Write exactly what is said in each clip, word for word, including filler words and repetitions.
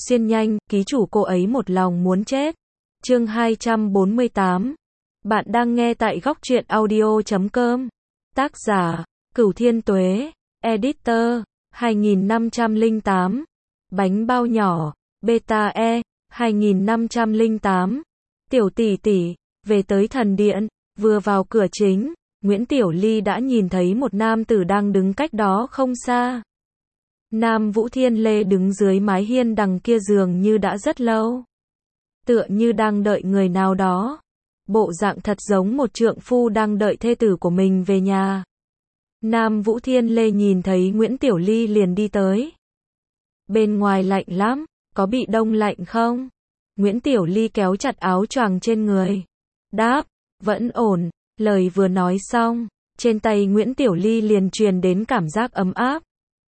Xuyên nhanh, ký chủ cô ấy một lòng muốn chết. Chương hai trăm bốn mươi tám. Bạn đang nghe tại góc truyện audio chấm com. Tác giả, Cửu Thiên Tuế. Editor, hai nghìn năm trăm lẻ tám. Bánh bao nhỏ, Beta E, hai nghìn năm trăm lẻ tám. Tiểu tỷ tỷ, về tới thần điện, vừa vào cửa chính, Nguyễn Tiểu Ly đã nhìn thấy một nam tử đang đứng cách đó không xa. Nam Vũ Thiên Lê đứng dưới mái hiên đằng kia dường như đã rất lâu. Tựa như đang đợi người nào đó. Bộ dạng thật giống một trượng phu đang đợi thê tử của mình về nhà. Nam Vũ Thiên Lê nhìn thấy Nguyễn Tiểu Ly liền đi tới. Bên ngoài lạnh lắm, có bị đông lạnh không? Nguyễn Tiểu Ly kéo chặt áo choàng trên người. Đáp, vẫn ổn. Lời vừa nói xong, trên tay Nguyễn Tiểu Ly liền truyền đến cảm giác ấm áp.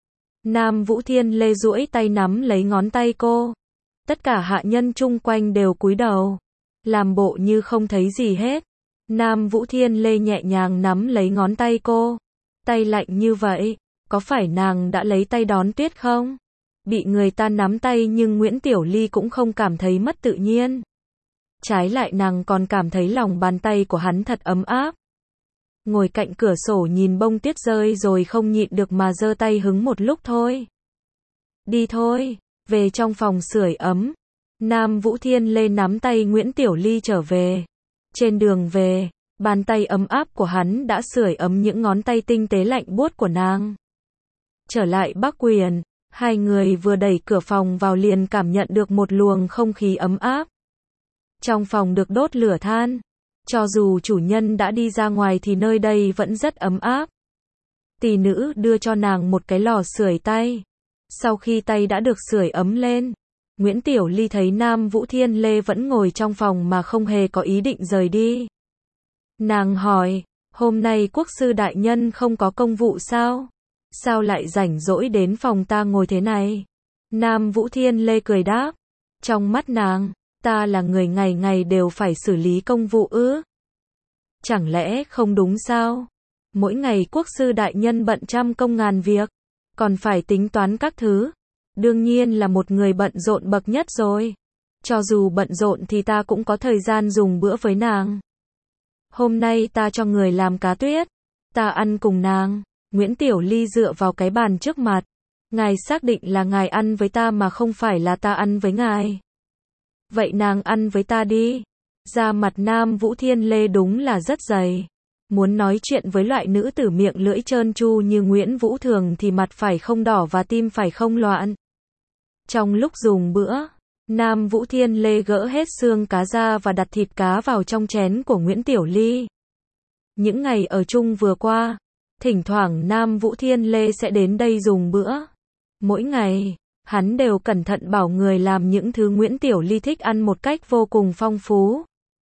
Nam Vũ Thiên Lê duỗi tay nắm lấy ngón tay cô. Tất cả hạ nhân chung quanh đều cúi đầu, làm bộ như không thấy gì hết. Nam Vũ Thiên Lê nhẹ nhàng nắm lấy ngón tay cô. Tay lạnh như vậy, có phải nàng đã lấy tay đón tuyết không? Bị người ta nắm tay nhưng Nguyễn Tiểu Ly cũng không cảm thấy mất tự nhiên. Trái lại nàng còn cảm thấy lòng bàn tay của hắn thật ấm áp. Ngồi cạnh cửa sổ nhìn bông tuyết rơi rồi không nhịn được mà giơ tay hứng một lúc thôi. Đi thôi, về trong phòng sưởi ấm. Nam Vũ Thiên Lê nắm tay Nguyễn Tiểu Ly trở về. Trên đường về, bàn tay ấm áp của hắn đã sưởi ấm những ngón tay tinh tế lạnh buốt của nàng. Trở lại Bắc Quyền, hai người vừa đẩy cửa phòng vào liền cảm nhận được một luồng không khí ấm áp. Trong phòng được đốt lửa than. Cho dù chủ nhân đã đi ra ngoài thì nơi đây vẫn rất ấm áp. Tỷ nữ đưa cho nàng một cái lò sưởi tay. Sau khi tay đã được sưởi ấm lên, Nguyễn Tiểu Ly thấy Nam Vũ Thiên Lê vẫn ngồi trong phòng mà không hề có ý định rời đi. Nàng hỏi, hôm nay quốc sư đại nhân không có công vụ sao? Sao lại rảnh rỗi đến phòng ta ngồi thế này? Nam Vũ Thiên Lê cười đáp, trong mắt nàng, ta là người ngày ngày đều phải xử lý công vụ ư? Chẳng lẽ không đúng sao? Mỗi ngày quốc sư đại nhân bận trăm công ngàn việc, còn phải tính toán các thứ. Đương nhiên là một người bận rộn bậc nhất rồi. Cho dù bận rộn thì ta cũng có thời gian dùng bữa với nàng. Hôm nay ta cho người làm cá tuyết. Ta ăn cùng nàng. Nguyễn Tiểu Ly dựa vào cái bàn trước mặt. Ngài xác định là ngài ăn với ta mà không phải là ta ăn với ngài. Vậy nàng ăn với ta đi. Da mặt Nam Vũ Thiên Lê đúng là rất dày. Muốn nói chuyện với loại nữ tử miệng lưỡi trơn tru như Nguyễn Vũ Thường thì mặt phải không đỏ và tim phải không loạn. Trong lúc dùng bữa, Nam Vũ Thiên Lê gỡ hết xương cá ra và đặt thịt cá vào trong chén của Nguyễn Tiểu Ly. Những ngày ở chung vừa qua, thỉnh thoảng Nam Vũ Thiên Lê sẽ đến đây dùng bữa. Mỗi ngày, hắn đều cẩn thận bảo người làm những thứ Nguyễn Tiểu Ly thích ăn một cách vô cùng phong phú.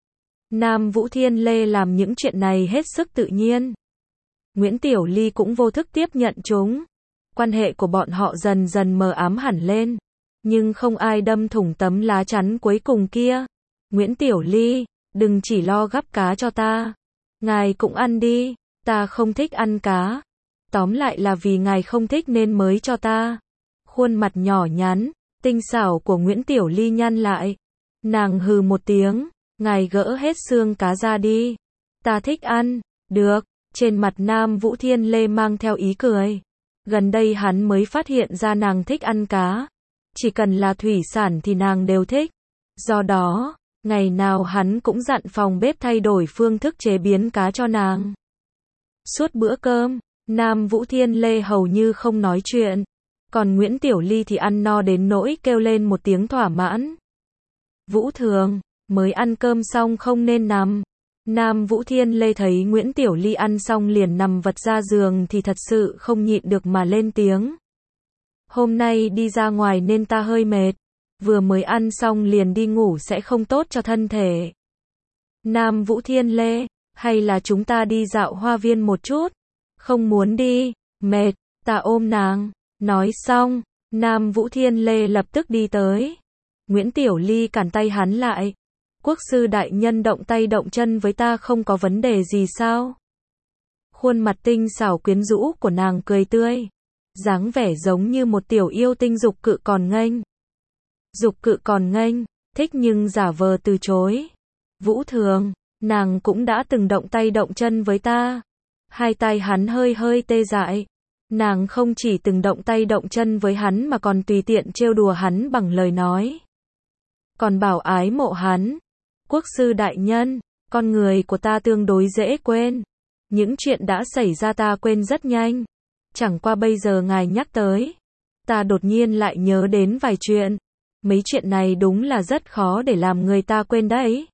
Nam Vũ Thiên Lê làm những chuyện này hết sức tự nhiên. Nguyễn Tiểu Ly cũng vô thức tiếp nhận chúng. Quan hệ của bọn họ dần dần mờ ám hẳn lên. Nhưng không ai đâm thủng tấm lá chắn cuối cùng kia. Nguyễn Tiểu Ly, đừng chỉ lo gắp cá cho ta. Ngài cũng ăn đi, ta không thích ăn cá. Tóm lại là vì ngài không thích nên mới cho ta. Khuôn mặt nhỏ nhắn, tinh xảo của Nguyễn Tiểu Ly nhăn lại. Nàng hừ một tiếng, ngài gỡ hết xương cá ra đi. Ta thích ăn, được. Trên mặt Nam Vũ Thiên Lê mang theo ý cười. Gần đây hắn mới phát hiện ra nàng thích ăn cá. Chỉ cần là thủy sản thì nàng đều thích. Do đó, ngày nào hắn cũng dặn phòng bếp thay đổi phương thức chế biến cá cho nàng. Suốt bữa cơm, Nam Vũ Thiên Lê hầu như không nói chuyện. Còn Nguyễn Tiểu Ly thì ăn no đến nỗi kêu lên một tiếng thỏa mãn. Vũ Thường, mới ăn cơm xong không nên nằm. Nam Vũ Thiên Lê thấy Nguyễn Tiểu Ly ăn xong liền nằm vật ra giường thì thật sự không nhịn được mà lên tiếng. Hôm nay đi ra ngoài nên ta hơi mệt. Vừa mới ăn xong liền đi ngủ sẽ không tốt cho thân thể. Nam Vũ Thiên Lê, hay là chúng ta đi dạo hoa viên một chút? Không muốn đi, mệt, ta ôm nàng. Nói xong, Nam Vũ Thiên Lê lập tức đi tới. Nguyễn Tiểu Ly cản tay hắn lại. Quốc sư đại nhân động tay động chân với ta không có vấn đề gì sao? Khuôn mặt tinh xảo quyến rũ của nàng cười tươi. Dáng vẻ giống như một tiểu yêu tinh dục cự còn nghênh. Dục cự còn nghênh, thích nhưng giả vờ từ chối. Vũ Thường, nàng cũng đã từng động tay động chân với ta. Hai tay hắn hơi hơi tê dại. Nàng không chỉ từng động tay động chân với hắn mà còn tùy tiện trêu đùa hắn bằng lời nói. Còn bảo ái mộ hắn. Quốc sư đại nhân, con người của ta tương đối dễ quên. Những chuyện đã xảy ra ta quên rất nhanh. Chẳng qua bây giờ ngài nhắc tới, ta đột nhiên lại nhớ đến vài chuyện. Mấy chuyện này đúng là rất khó để làm người ta quên đấy.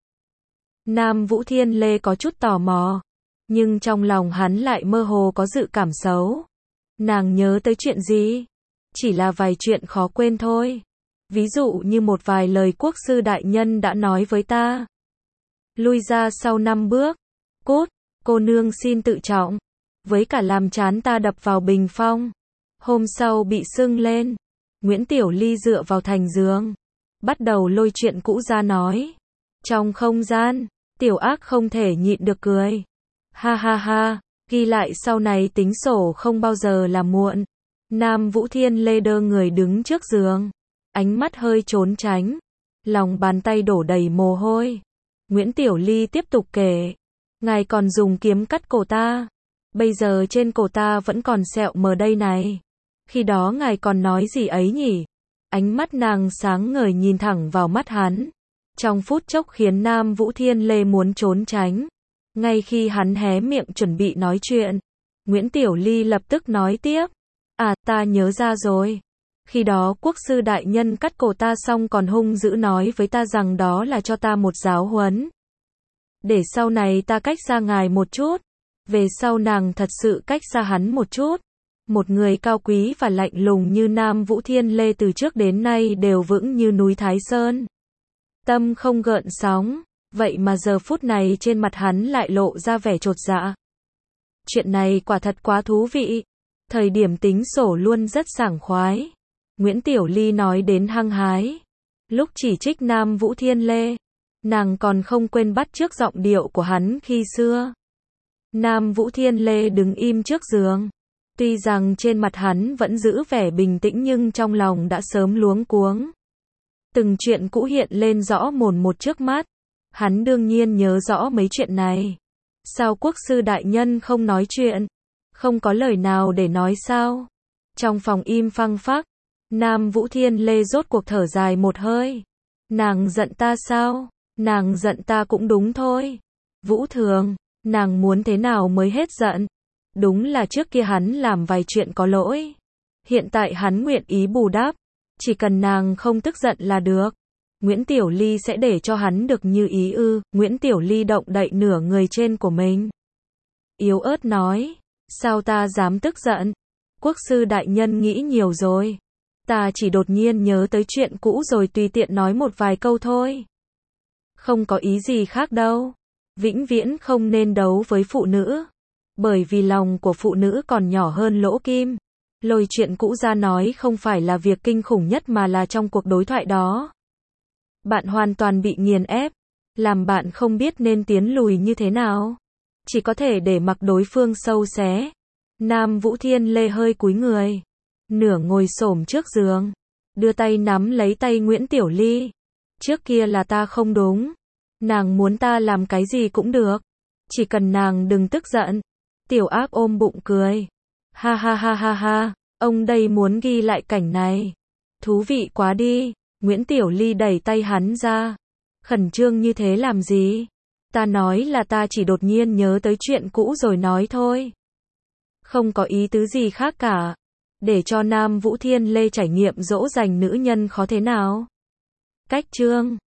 Nam Vũ Thiên Lê có chút tò mò, nhưng trong lòng hắn lại mơ hồ có dự cảm xấu. Nàng nhớ tới chuyện gì? Chỉ là vài chuyện khó quên thôi. Ví dụ như một vài lời quốc sư đại nhân đã nói với ta. Lui ra sau năm bước. Cút, cô nương xin tự trọng. Với cả làm chán ta đập vào bình phong. Hôm sau bị sưng lên. Nguyễn Tiểu Ly dựa vào thành giường, bắt đầu lôi chuyện cũ ra nói. Trong không gian, Tiểu Ác không thể nhịn được cười. Ha ha ha, ghi lại sau này tính sổ không bao giờ là muộn. Nam Vũ Thiên Lê đơ người đứng trước giường, ánh mắt hơi trốn tránh, lòng bàn tay đổ đầy mồ hôi. Nguyễn Tiểu Ly tiếp tục kể. Ngài còn dùng kiếm cắt cổ ta. Bây giờ trên cổ ta vẫn còn sẹo mờ đây này. Khi đó ngài còn nói gì ấy nhỉ? Ánh mắt nàng sáng ngời nhìn thẳng vào mắt hắn. Trong phút chốc khiến Nam Vũ Thiên Lê muốn trốn tránh. Ngay khi hắn hé miệng chuẩn bị nói chuyện, Nguyễn Tiểu Ly lập tức nói tiếp. À, ta nhớ ra rồi. Khi đó quốc sư đại nhân cắt cổ ta xong còn hung dữ nói với ta rằng đó là cho ta một giáo huấn. Để sau này ta cách xa ngài một chút. Về sau nàng thật sự cách xa hắn một chút. Một người cao quý và lạnh lùng như Nam Vũ Thiên Lê từ trước đến nay đều vững như núi Thái Sơn. Tâm không gợn sóng, vậy mà giờ phút này trên mặt hắn lại lộ ra vẻ chột dạ. Chuyện này quả thật quá thú vị. Thời điểm tính sổ luôn rất sảng khoái. Nguyễn Tiểu Ly nói đến hăng hái. Lúc chỉ trích Nam Vũ Thiên Lê, nàng còn không quên bắt chước giọng điệu của hắn khi xưa. Nam Vũ Thiên Lê đứng im trước giường. Tuy rằng trên mặt hắn vẫn giữ vẻ bình tĩnh nhưng trong lòng đã sớm luống cuống. Từng chuyện cũ hiện lên rõ mồn một trước mắt. Hắn đương nhiên nhớ rõ mấy chuyện này. Sao quốc sư đại nhân không nói chuyện? Không có lời nào để nói sao? Trong phòng im phăng phắc, Nam Vũ Thiên Lê rốt cuộc thở dài một hơi. Nàng giận ta sao? Nàng giận ta cũng đúng thôi. Vũ Thường, nàng muốn thế nào mới hết giận? Đúng là trước kia hắn làm vài chuyện có lỗi. Hiện tại hắn nguyện ý bù đắp. Chỉ cần nàng không tức giận là được. Nguyễn Tiểu Ly sẽ để cho hắn được như ý ư? Nguyễn Tiểu Ly động đậy nửa người trên của mình. Yếu ớt nói. Sao ta dám tức giận? Quốc sư đại nhân nghĩ nhiều rồi. Ta chỉ đột nhiên nhớ tới chuyện cũ rồi tùy tiện nói một vài câu thôi. Không có ý gì khác đâu. Vĩnh viễn không nên đấu với phụ nữ. Bởi vì lòng của phụ nữ còn nhỏ hơn lỗ kim. Lôi chuyện cũ ra nói không phải là việc kinh khủng nhất mà là trong cuộc đối thoại đó. Bạn hoàn toàn bị nghiền ép. Làm bạn không biết nên tiến lùi như thế nào. Chỉ có thể để mặc đối phương sâu xé. Nam Vũ Thiên Lê hơi cúi người. Nửa ngồi xổm trước giường. Đưa tay nắm lấy tay Nguyễn Tiểu Ly. Trước kia là ta không đúng. Nàng muốn ta làm cái gì cũng được. Chỉ cần nàng đừng tức giận. Tiểu Ác ôm bụng cười. Ha ha ha ha ha. Ông đây muốn ghi lại cảnh này. Thú vị quá đi. Nguyễn Tiểu Ly đẩy tay hắn ra. Khẩn trương như thế làm gì? Ta nói là ta chỉ đột nhiên nhớ tới chuyện cũ rồi nói thôi. Không có ý tứ gì khác cả. Để cho Nam Vũ Thiên Lê trải nghiệm dỗ dành nữ nhân khó thế nào. Cách chương